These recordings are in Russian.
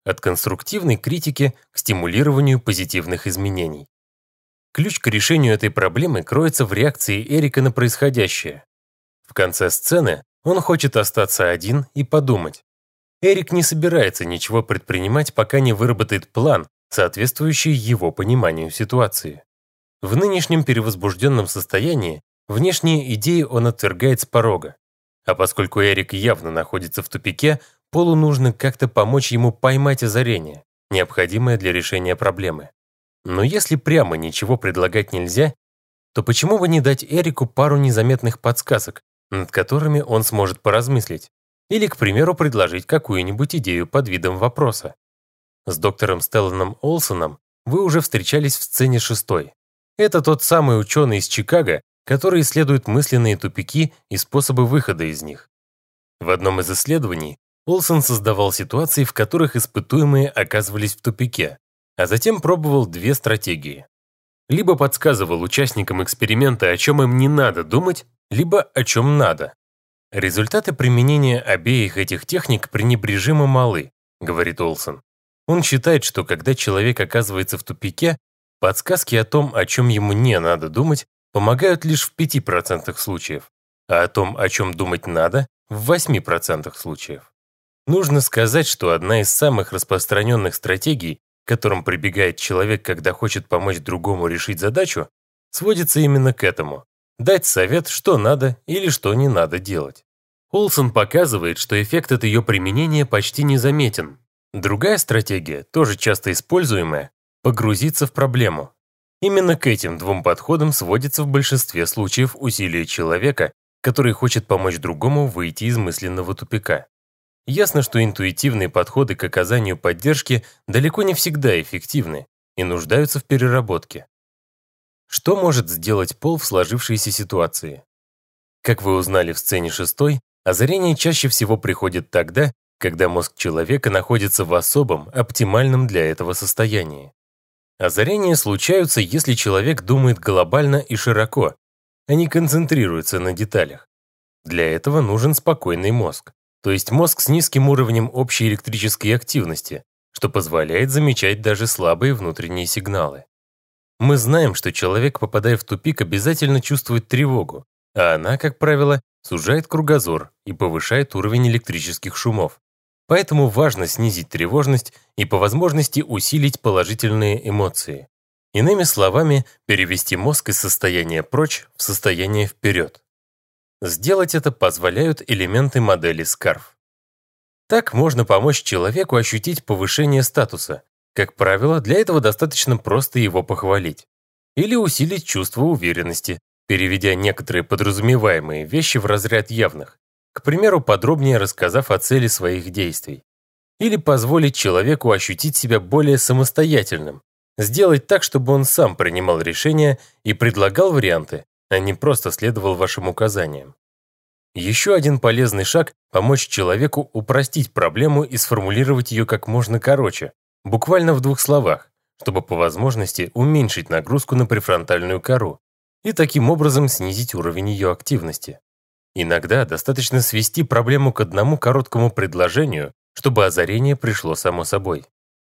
От конструктивной критики к стимулированию позитивных изменений. Ключ к решению этой проблемы кроется в реакции Эрика на происходящее. В конце сцены он хочет остаться один и подумать. Эрик не собирается ничего предпринимать, пока не выработает план, соответствующий его пониманию ситуации. В нынешнем перевозбужденном состоянии внешние идеи он отвергает с порога. А поскольку Эрик явно находится в тупике, Полу нужно как-то помочь ему поймать озарение, необходимое для решения проблемы. Но если прямо ничего предлагать нельзя, то почему бы не дать Эрику пару незаметных подсказок, над которыми он сможет поразмыслить? Или, к примеру, предложить какую-нибудь идею под видом вопроса. С доктором Стелланом Олсоном вы уже встречались в сцене 6. Это тот самый ученый из Чикаго, который исследует мысленные тупики и способы выхода из них. В одном из исследований Олсон создавал ситуации, в которых испытуемые оказывались в тупике, а затем пробовал две стратегии. Либо подсказывал участникам эксперимента, о чем им не надо думать, либо о чем надо. Результаты применения обеих этих техник пренебрежимо малы, говорит Олсон. Он считает, что когда человек оказывается в тупике, подсказки о том, о чем ему не надо думать, помогают лишь в 5% случаев, а о том, о чем думать надо, в 8% случаев. Нужно сказать, что одна из самых распространенных стратегий, к которым прибегает человек, когда хочет помочь другому решить задачу, сводится именно к этому – дать совет, что надо или что не надо делать. Олсон показывает, что эффект от ее применения почти незаметен. Другая стратегия, тоже часто используемая – погрузиться в проблему. Именно к этим двум подходам сводится в большинстве случаев усилие человека, который хочет помочь другому выйти из мысленного тупика. Ясно, что интуитивные подходы к оказанию поддержки далеко не всегда эффективны и нуждаются в переработке. Что может сделать Пол в сложившейся ситуации? Как вы узнали в сцене 6, озарение чаще всего приходит тогда, когда мозг человека находится в особом, оптимальном для этого состоянии. Озарения случаются, если человек думает глобально и широко, а не концентрируется на деталях. Для этого нужен спокойный мозг, то есть мозг с низким уровнем общей электрической активности, что позволяет замечать даже слабые внутренние сигналы. Мы знаем, что человек, попадая в тупик, обязательно чувствует тревогу, а она, как правило, сужает кругозор и повышает уровень электрических шумов. Поэтому важно снизить тревожность и по возможности усилить положительные эмоции. Иными словами, перевести мозг из состояния «прочь» в состояние «вперед». Сделать это позволяют элементы модели Скарф. Так можно помочь человеку ощутить повышение статуса. Как правило, для этого достаточно просто его похвалить. Или усилить чувство уверенности, переведя некоторые подразумеваемые вещи в разряд явных. К примеру, подробнее рассказав о цели своих действий. Или позволить человеку ощутить себя более самостоятельным. Сделать так, чтобы он сам принимал решения и предлагал варианты, а не просто следовал вашим указаниям. Еще один полезный шаг – помочь человеку упростить проблему и сформулировать ее как можно короче, буквально в 2 словах, чтобы по возможности уменьшить нагрузку на префронтальную кору и таким образом снизить уровень ее активности. Иногда достаточно свести проблему к одному короткому предложению, чтобы озарение пришло само собой.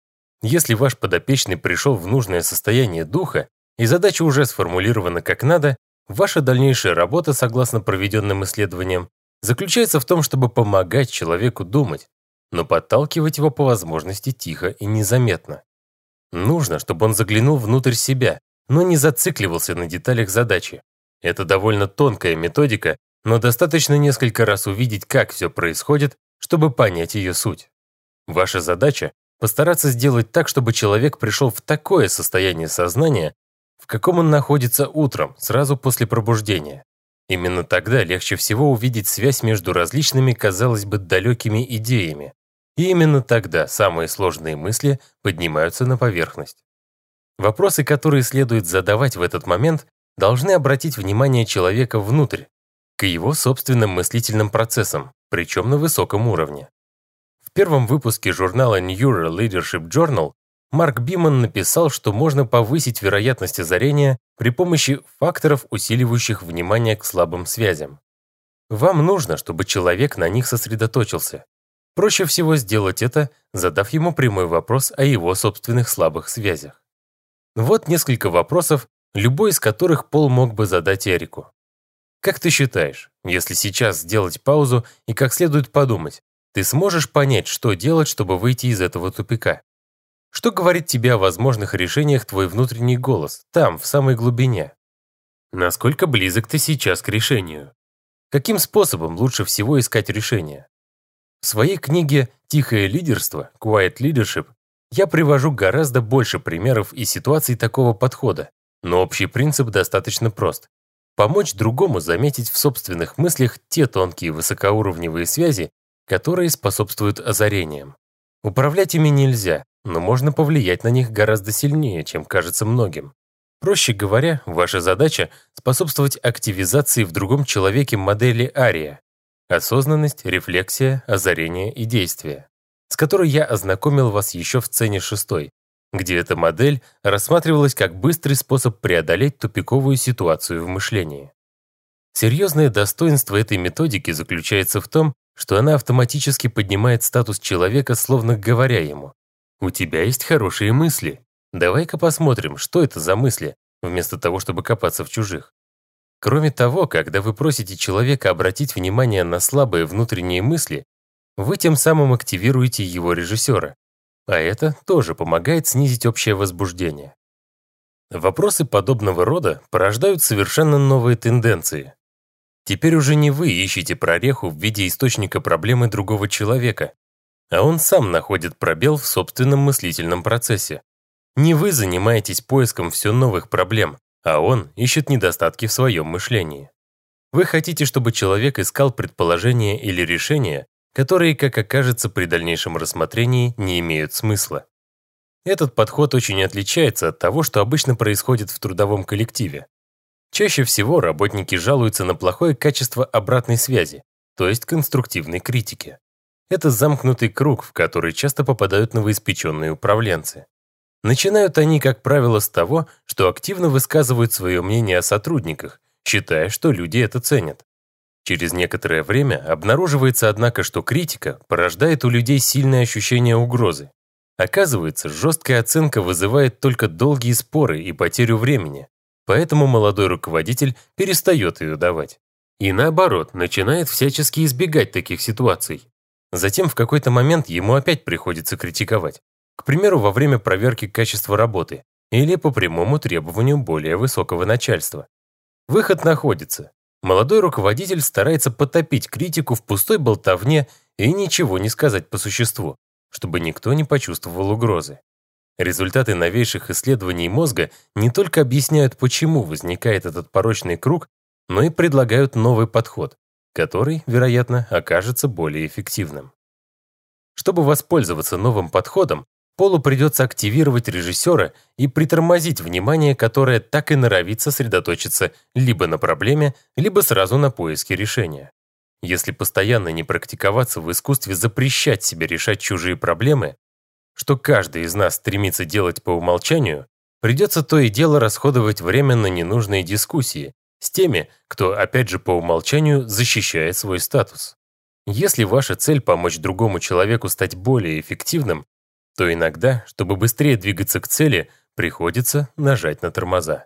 Если ваш подопечный пришел в нужное состояние духа и задача уже сформулирована как надо, ваша дальнейшая работа, согласно проведенным исследованиям, заключается в том, чтобы помогать человеку думать, но подталкивать его по возможности тихо и незаметно. Нужно, чтобы он заглянул внутрь себя, но не зацикливался на деталях задачи. Это довольно тонкая методика, но достаточно несколько раз увидеть, как все происходит, чтобы понять ее суть. Ваша задача – постараться сделать так, чтобы человек пришел в такое состояние сознания, в каком он находится утром, сразу после пробуждения. Именно тогда легче всего увидеть связь между различными, казалось бы, далекими идеями. И именно тогда самые сложные мысли поднимаются на поверхность. Вопросы, которые следует задавать в этот момент, должны обратить внимание человека внутрь, к его собственным мыслительным процессам, причем на высоком уровне. В первом выпуске журнала Neuro Leadership Journal Марк Биман написал, что можно повысить вероятность озарения при помощи факторов, усиливающих внимание к слабым связям. Вам нужно, чтобы человек на них сосредоточился. Проще всего сделать это, задав ему прямой вопрос о его собственных слабых связях. Вот несколько вопросов, любой из которых Пол мог бы задать Эрику. Как ты считаешь, если сейчас сделать паузу и как следует подумать, ты сможешь понять, что делать, чтобы выйти из этого тупика? Что говорит тебе о возможных решениях твой внутренний голос, там, в самой глубине? Насколько близок ты сейчас к решению? Каким способом лучше всего искать решение? В своей книге «Тихое лидерство» Quiet Leadership я привожу гораздо больше примеров и ситуаций такого подхода, но общий принцип достаточно прост. Помочь другому заметить в собственных мыслях те тонкие высокоуровневые связи, которые способствуют озарениям. Управлять ими нельзя, но можно повлиять на них гораздо сильнее, чем кажется многим. Проще говоря, ваша задача – способствовать активизации в другом человеке модели Ария – осознанность, рефлексия, озарение и действие, с которой я ознакомил вас еще в сцене 6, где эта модель рассматривалась как быстрый способ преодолеть тупиковую ситуацию в мышлении. Серьезное достоинство этой методики заключается в том, что она автоматически поднимает статус человека, словно говоря ему: «У тебя есть хорошие мысли. Давай-ка посмотрим, что это за мысли», вместо того, чтобы копаться в чужих. Кроме того, когда вы просите человека обратить внимание на слабые внутренние мысли, вы тем самым активируете его режиссера, а это тоже помогает снизить общее возбуждение. Вопросы подобного рода порождают совершенно новые тенденции. Теперь уже не вы ищете прореху в виде источника проблемы другого человека, а он сам находит пробел в собственном мыслительном процессе. Не вы занимаетесь поиском все новых проблем, а он ищет недостатки в своем мышлении. Вы хотите, чтобы человек искал предположения или решения, которые, как окажется при дальнейшем рассмотрении, не имеют смысла. Этот подход очень отличается от того, что обычно происходит в трудовом коллективе. Чаще всего работники жалуются на плохое качество обратной связи, то есть конструктивной критики. Это замкнутый круг, в который часто попадают новоиспеченные управленцы. Начинают они, как правило, с того, что активно высказывают свое мнение о сотрудниках, считая, что люди это ценят. Через некоторое время обнаруживается, однако, что критика порождает у людей сильное ощущение угрозы. Оказывается, жесткая оценка вызывает только долгие споры и потерю времени, поэтому молодой руководитель перестает ее давать. И наоборот, начинает всячески избегать таких ситуаций. Затем в какой-то момент ему опять приходится критиковать. К примеру, во время проверки качества работы или по прямому требованию более высокого начальства. Выход находится. Молодой руководитель старается потопить критику в пустой болтовне и ничего не сказать по существу, чтобы никто не почувствовал угрозы. Результаты новейших исследований мозга не только объясняют, почему возникает этот порочный круг, но и предлагают новый подход, который, вероятно, окажется более эффективным. Чтобы воспользоваться новым подходом, Полу придется активировать режиссера и притормозить внимание, которое так и норовит сосредоточиться либо на проблеме, либо сразу на поиске решения. Если постоянно не практиковаться в искусстве запрещать себе решать чужие проблемы, что каждый из нас стремится делать по умолчанию, придется то и дело расходовать время на ненужные дискуссии с теми, кто, опять же, по умолчанию защищает свой статус. Если ваша цель помочь другому человеку стать более эффективным, то иногда, чтобы быстрее двигаться к цели, приходится нажать на тормоза.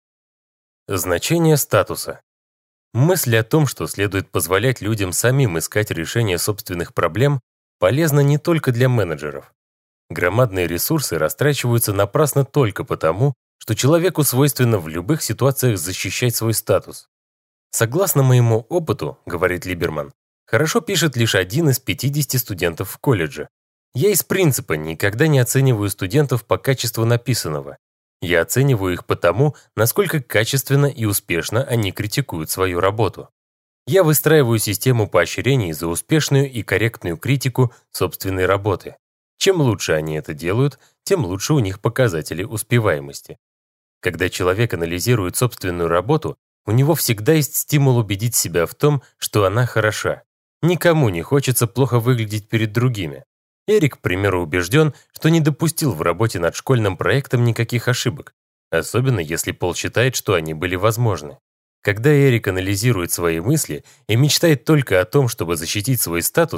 Значение статуса. Мысль о том, что следует позволять людям самим искать решение собственных проблем, полезна не только для менеджеров. Громадные ресурсы растрачиваются напрасно только потому, что человеку свойственно в любых ситуациях защищать свой статус. Согласно моему опыту, говорит Либерман, хорошо пишет лишь 1 из 50 студентов в колледже. Я из принципа никогда не оцениваю студентов по качеству написанного. Я оцениваю их по тому, насколько качественно и успешно они критикуют свою работу. Я выстраиваю систему поощрений за успешную и корректную критику собственной работы. Чем лучше они это делают, тем лучше у них показатели успеваемости. Когда человек анализирует собственную работу, у него всегда есть стимул убедить себя в том, что она хороша. Никому не хочется плохо выглядеть перед другими. Эрик, к примеру, убежден, что не допустил в работе над школьным проектом никаких ошибок, особенно если Пол считает, что они были возможны. Когда Эрик анализирует свои мысли и мечтает только о том, чтобы защитить свой статус,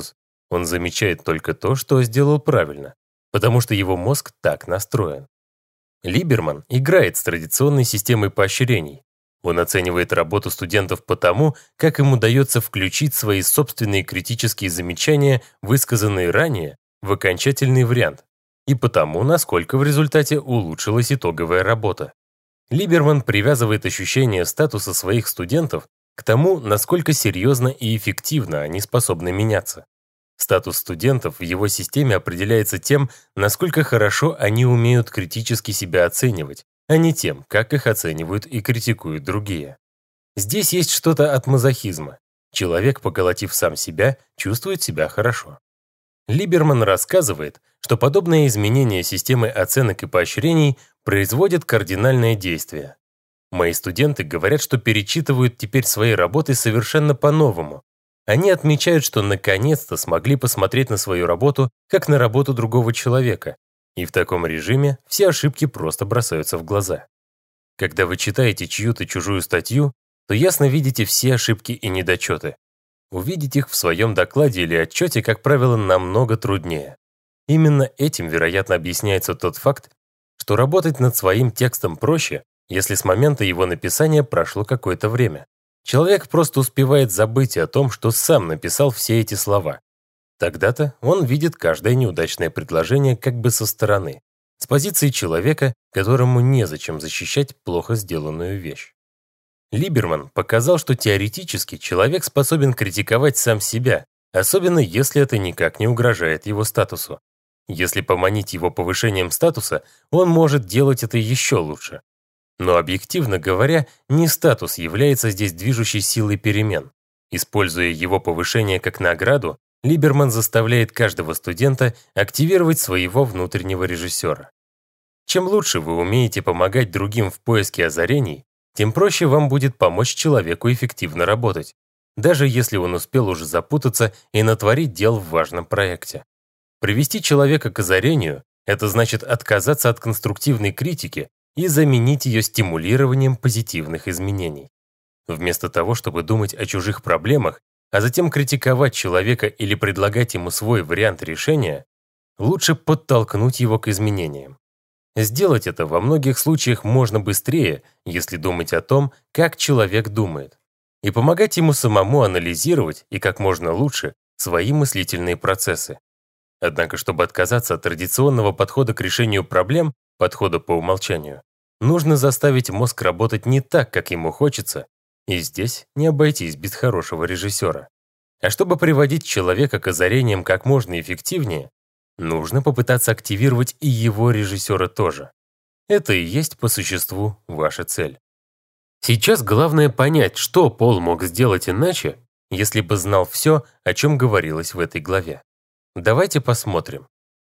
Он замечает только то, что сделал правильно, потому что его мозг так настроен. Либерман играет с традиционной системой поощрений. Он оценивает работу студентов по тому, как им удается включить свои собственные критические замечания, высказанные ранее, в окончательный вариант, и потому, насколько в результате улучшилась итоговая работа. Либерман привязывает ощущение статуса своих студентов к тому, насколько серьезно и эффективно они способны меняться. Статус студентов в его системе определяется тем, насколько хорошо они умеют критически себя оценивать, а не тем, как их оценивают и критикуют другие. Здесь есть что-то от мазохизма. Человек, поколотив сам себя, чувствует себя хорошо. Либерман рассказывает, что подобное изменение системы оценок и поощрений производит кардинальное действие. Мои студенты говорят, что перечитывают теперь свои работы совершенно по-новому. Они отмечают, что наконец-то смогли посмотреть на свою работу как на работу другого человека, и в таком режиме все ошибки просто бросаются в глаза. Когда вы читаете чью-то чужую статью, то ясно видите все ошибки и недочеты. Увидеть их в своем докладе или отчете, как правило, намного труднее. Именно этим, вероятно, объясняется тот факт, что работать над своим текстом проще, если с момента его написания прошло какое-то время. Человек просто успевает забыть о том, что сам написал все эти слова. Тогда-то он видит каждое неудачное предложение как бы со стороны, с позиции человека, которому незачем защищать плохо сделанную вещь. Либерман показал, что теоретически человек способен критиковать сам себя, особенно если это никак не угрожает его статусу. Если поманить его повышением статуса, он может делать это еще лучше. Но объективно говоря, не статус является здесь движущей силой перемен. Используя его повышение как награду, Либерман заставляет каждого студента активировать своего внутреннего режиссера. Чем лучше вы умеете помогать другим в поиске озарений, тем проще вам будет помочь человеку эффективно работать, даже если он успел уже запутаться и натворить дел в важном проекте. Привести человека к озарению – это значит отказаться от конструктивной критики и заменить ее стимулированием позитивных изменений. Вместо того, чтобы думать о чужих проблемах, а затем критиковать человека или предлагать ему свой вариант решения, лучше подтолкнуть его к изменениям. Сделать это во многих случаях можно быстрее, если думать о том, как человек думает, и помогать ему самому анализировать и как можно лучше свои мыслительные процессы. Однако, чтобы отказаться от традиционного подхода к решению проблем, подхода по умолчанию, нужно заставить мозг работать не так, как ему хочется, и здесь не обойтись без хорошего режиссера. А чтобы приводить человека к озарениям как можно эффективнее, нужно попытаться активировать и его режиссера тоже. Это и есть по существу ваша цель. Сейчас главное понять, что Пол мог сделать иначе, если бы знал все, о чем говорилось в этой главе. Давайте посмотрим.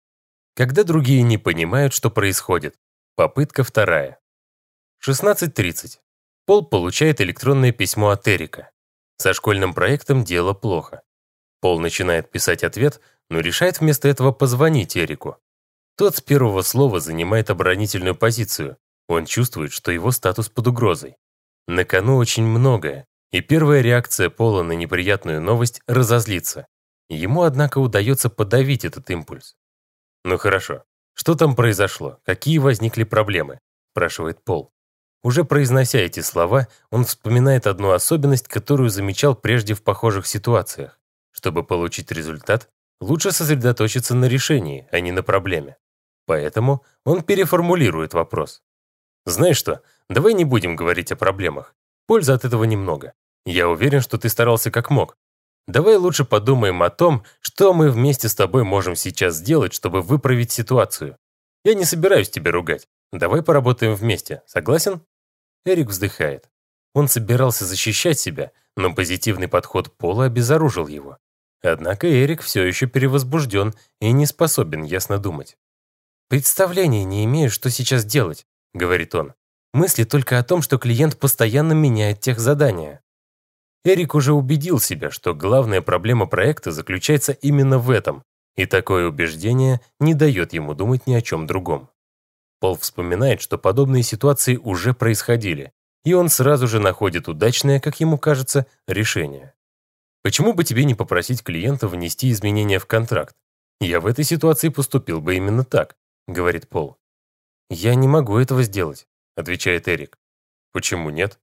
Когда другие не понимают, что происходит. Попытка вторая. 16:30. Пол получает электронное письмо от Эрика. Со школьным проектом дело плохо. Пол начинает писать ответ, но решает вместо этого позвонить Эрику. Тот с первого слова занимает оборонительную позицию. Он чувствует, что его статус под угрозой. На кону очень многое, и первая реакция Пола на неприятную новость – разозлиться. Ему, однако, удается подавить этот импульс. «Ну хорошо, что там произошло? Какие возникли проблемы?» – спрашивает Пол. Уже произнося эти слова, он вспоминает одну особенность, которую замечал прежде в похожих ситуациях. Чтобы получить результат, лучше сосредоточиться на решении, а не на проблеме. Поэтому он переформулирует вопрос. «Знаешь что, давай не будем говорить о проблемах. Пользы от этого немного. Я уверен, что ты старался как мог. Давай лучше подумаем о том, что мы вместе с тобой можем сейчас сделать, чтобы выправить ситуацию. Я не собираюсь тебя ругать. Давай поработаем вместе. Согласен?» Эрик вздыхает. Он собирался защищать себя, но позитивный подход Пола обезоружил его. Однако Эрик все еще перевозбужден и не способен ясно думать. «Представления не имею, что сейчас делать», — говорит он. «Мысли только о том, что клиент постоянно меняет техзадания». Эрик уже убедил себя, что главная проблема проекта заключается именно в этом, и такое убеждение не дает ему думать ни о чем другом. Пол вспоминает, что подобные ситуации уже происходили, и он сразу же находит удачное, как ему кажется, решение. Почему бы тебе не попросить клиента внести изменения в контракт? Я в этой ситуации поступил бы именно так, говорит Пол. Я не могу этого сделать, отвечает Эрик. Почему нет?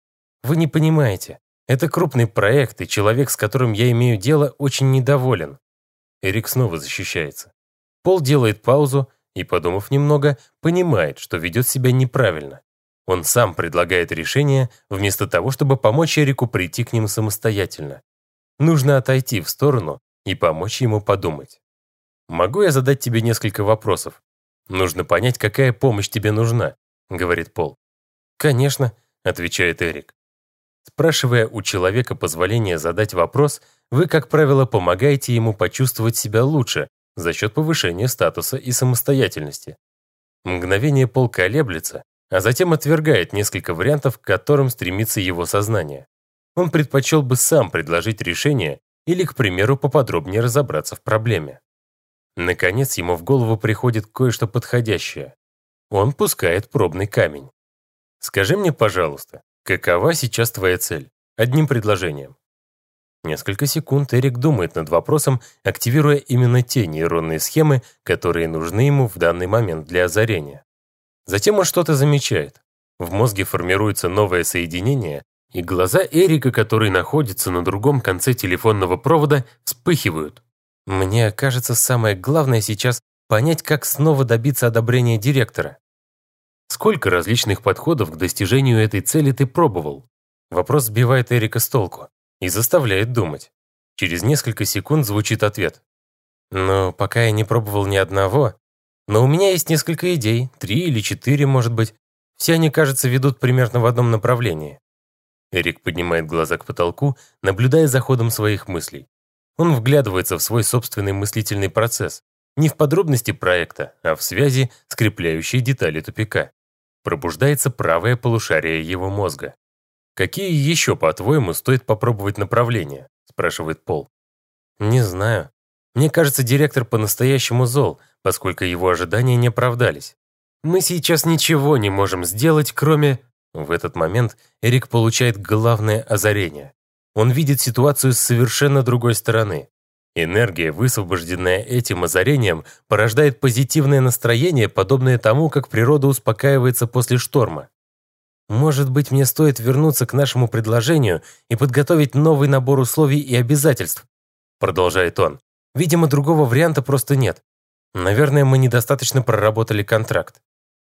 Вы не понимаете. Это крупный проект, и человек, с которым я имею дело, очень недоволен. Эрик снова защищается. Пол делает паузу и, подумав немного, понимает, что ведет себя неправильно. Он сам предлагает решение, вместо того, чтобы помочь Эрику прийти к ним самостоятельно. Нужно отойти в сторону и помочь ему подумать. «Могу я задать тебе несколько вопросов? Нужно понять, какая помощь тебе нужна», — говорит Пол. «Конечно», — отвечает Эрик. Спрашивая у человека позволения задать вопрос, вы, как правило, помогаете ему почувствовать себя лучше за счет повышения статуса и самостоятельности. Мгновение Пол колеблется, а затем отвергает несколько вариантов, к которым стремится его сознание. Он предпочел бы сам предложить решение или, к примеру, поподробнее разобраться в проблеме. Наконец, ему в голову приходит кое-что подходящее. Он пускает пробный камень. «Скажи мне, пожалуйста, какова сейчас твоя цель?» Одним предложением. Несколько секунд Эрик думает над вопросом, активируя именно те нейронные схемы, которые нужны ему в данный момент для озарения. Затем он что-то замечает. В мозге формируется новое соединение, и глаза Эрика, который находится на другом конце телефонного провода, вспыхивают. «Мне кажется, самое главное сейчас понять, как снова добиться одобрения директора». «Сколько различных подходов к достижению этой цели ты пробовал?» Вопрос сбивает Эрика с толку и заставляет думать. Через несколько секунд звучит ответ. «Ну, пока я не пробовал ни одного, но у меня есть несколько идей, 3 или 4, может быть. Все они, кажется, ведут примерно в одном направлении». Эрик поднимает глаза к потолку, наблюдая за ходом своих мыслей. Он вглядывается в свой собственный мыслительный процесс, не в подробности проекта, а в связи, скрепляющие детали тупика. Пробуждается правое полушарие его мозга. «Какие еще, по-твоему, стоит попробовать направления?» – спрашивает Пол. «Не знаю. Мне кажется, директор по-настоящему зол, поскольку его ожидания не оправдались. Мы сейчас ничего не можем сделать, кроме...» В этот момент Эрик получает главное озарение. Он видит ситуацию с совершенно другой стороны. Энергия, высвобожденная этим озарением, порождает позитивное настроение, подобное тому, как природа успокаивается после шторма. «Может быть, мне стоит вернуться к нашему предложению и подготовить новый набор условий и обязательств», продолжает он. «Видимо, другого варианта просто нет. Наверное, мы недостаточно проработали контракт».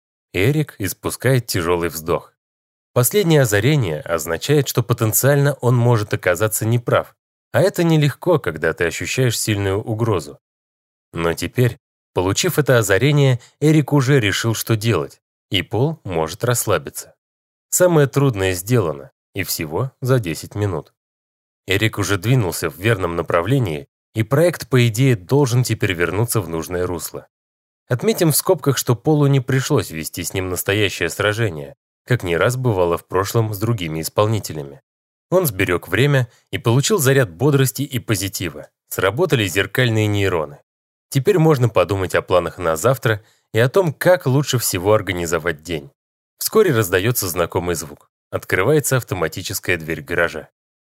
Эрик испускает тяжелый вздох. Последнее озарение означает, что потенциально он может оказаться неправ, а это нелегко, когда ты ощущаешь сильную угрозу. Но теперь, получив это озарение, Эрик уже решил, что делать, и Пол может расслабиться. Самое трудное сделано, и всего за 10 минут. Эрик уже двинулся в верном направлении, и проект, по идее, должен теперь вернуться в нужное русло. Отметим в скобках, что Полу не пришлось вести с ним настоящее сражение, как не раз бывало в прошлом с другими исполнителями. Он сберег время и получил заряд бодрости и позитива. Сработали зеркальные нейроны. Теперь можно подумать о планах на завтра и о том, как лучше всего организовать день. Вскоре раздается знакомый звук. Открывается автоматическая дверь гаража.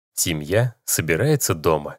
Семья собирается дома.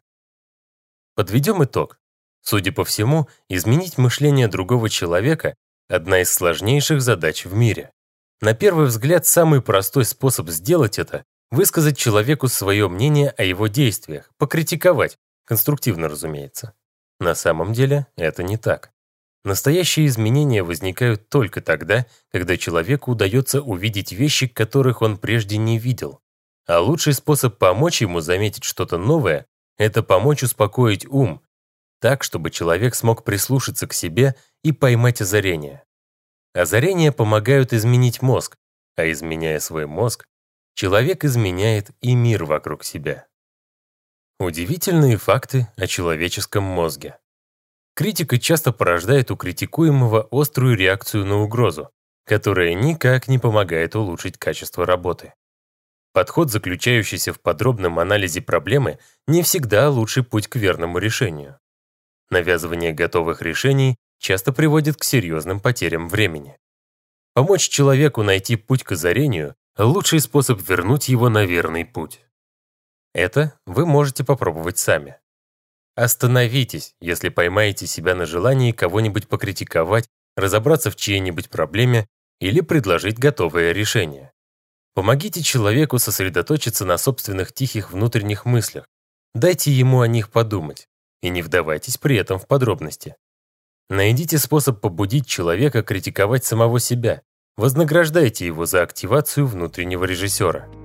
Подведем итог. Судя по всему, изменить мышление другого человека – одна из сложнейших задач в мире. На первый взгляд, самый простой способ сделать это – высказать человеку свое мнение о его действиях, покритиковать, конструктивно, разумеется. На самом деле это не так. Настоящие изменения возникают только тогда, когда человеку удается увидеть вещи, которых он прежде не видел. А лучший способ помочь ему заметить что-то новое – это помочь успокоить ум, так, чтобы человек смог прислушаться к себе и поймать озарение. Озарения помогают изменить мозг, а изменяя свой мозг, человек изменяет и мир вокруг себя. Удивительные факты о человеческом мозге. Критика часто порождает у критикуемого острую реакцию на угрозу, которая никак не помогает улучшить качество работы. Подход, заключающийся в подробном анализе проблемы, не всегда лучший путь к верному решению. Навязывание готовых решений часто приводит к серьезным потерям времени. Помочь человеку найти путь к озарению – лучший способ вернуть его на верный путь. Это вы можете попробовать сами. Остановитесь, если поймаете себя на желании кого-нибудь покритиковать, разобраться в чьей-нибудь проблеме или предложить готовое решение. Помогите человеку сосредоточиться на собственных тихих внутренних мыслях. Дайте ему о них подумать и не вдавайтесь при этом в подробности. Найдите способ побудить человека критиковать самого себя. Вознаграждайте его за активацию внутреннего режиссера.